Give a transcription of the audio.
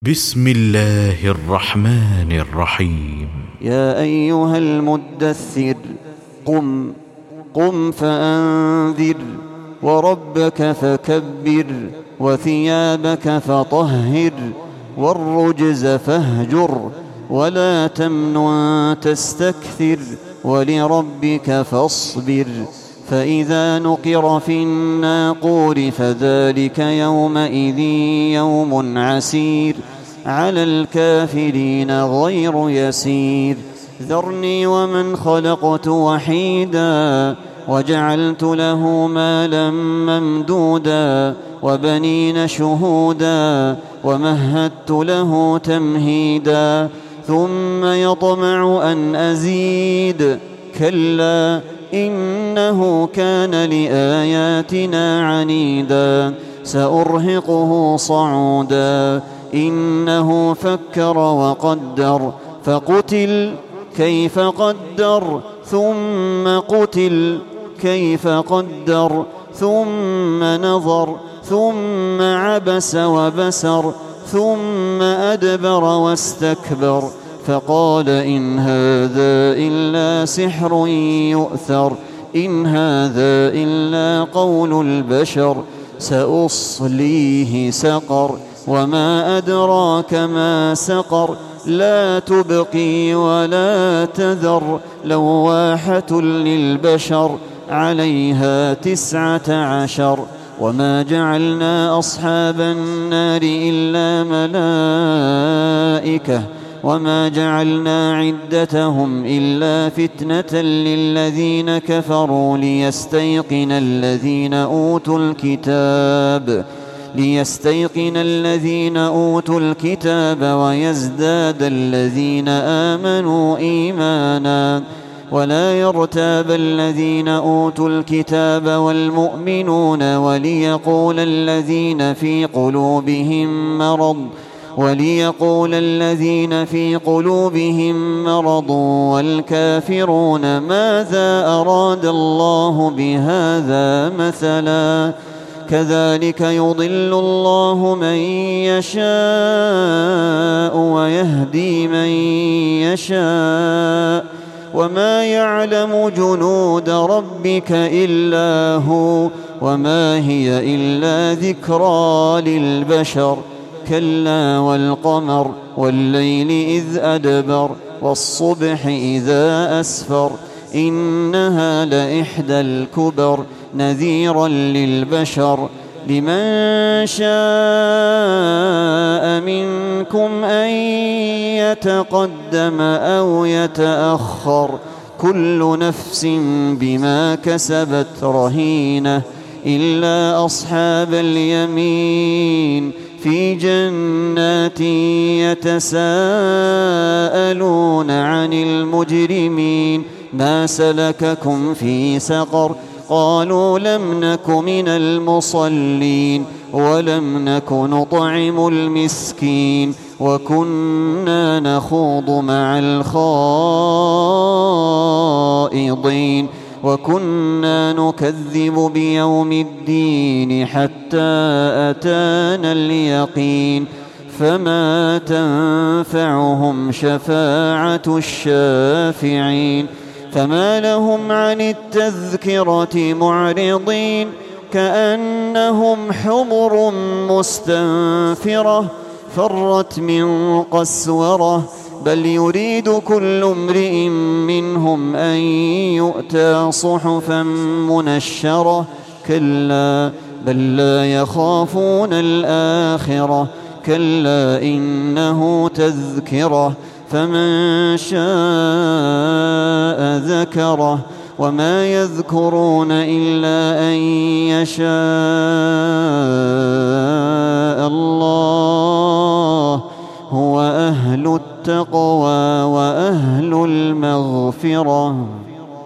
بسم الله الرحمن الرحيم. يا أيها المدثر قم فأنذر وربك فكبر وثيابك فطهر والرجز فاهجر ولا تمنن تستكثر ولربك فاصبر فإذا نقر في الناقور فذلك يومئذ يوم عسير على الكافرين غير يسير ذرني ومن خلقت وحيدا وجعلت له مالا ممدودا وبنين شهودا ومهدت له تمهيدا ثم يطمع أن أزيد كلا إنه كان لآياتنا عنيدا سأرهقه صعودا إنه فكر وقدر فقتل كيف قدر ثم قتل كيف قدر ثم نظر ثم عبس وبسر ثم أدبر واستكبر فقال إن هذا إلا سحر يؤثر إن هذا إلا قول البشر سأصليه سقر وما أدراك ما سقر لا تبقي ولا تذر لواحة للبشر عليها 19 وما جعلنا أصحاب النار إلا ملائكة وما جعلنا عدتهم إلا فتنة للذين كفروا ليستيقن الذين أوتوا الكتاب ويزداد الذين آمنوا إيمانا ولا يرتاب الذين أوتوا الكتاب والمؤمنون وليقول الذين في قلوبهم مرض والكافرون ماذا أراد الله بهذا مثلا كذلك يضل الله من يشاء ويهدي من يشاء وما يعلم جنود ربك إلا هو وما هي إلا ذكرى للبشر كلا والقمر والليل إذ أدبر والصبح إذا أسفر إنها لإحدى الكبر نذيرا للبشر لمن شاء منكم أن يتقدم أو يتأخر كل نفس بما كسبت رهينة إلا أصحاب اليمين في جنات يتساءلون عن المجرمين ما سلككم في سقر قالوا لم نك من المصلين ولم نك نطعم المسكين وكنا نخوض مع الخائضين وكنا نكذب بيوم الدين حتى أتانا اليقين فما تنفعهم شفاعة الشافعين فما لهم عن التذكرة معرضين كأنهم حمر مستنفرة فرت من قسورة بل يريد كل امرئ منهم أن يؤتى صحفا منشرة كلا بل لا يخافون الآخرة كلا إنه تذكرة فمن شاء ذكره وما يذكرون إلا أن يشاء الله هو أهل التقوى وأهل المغفرة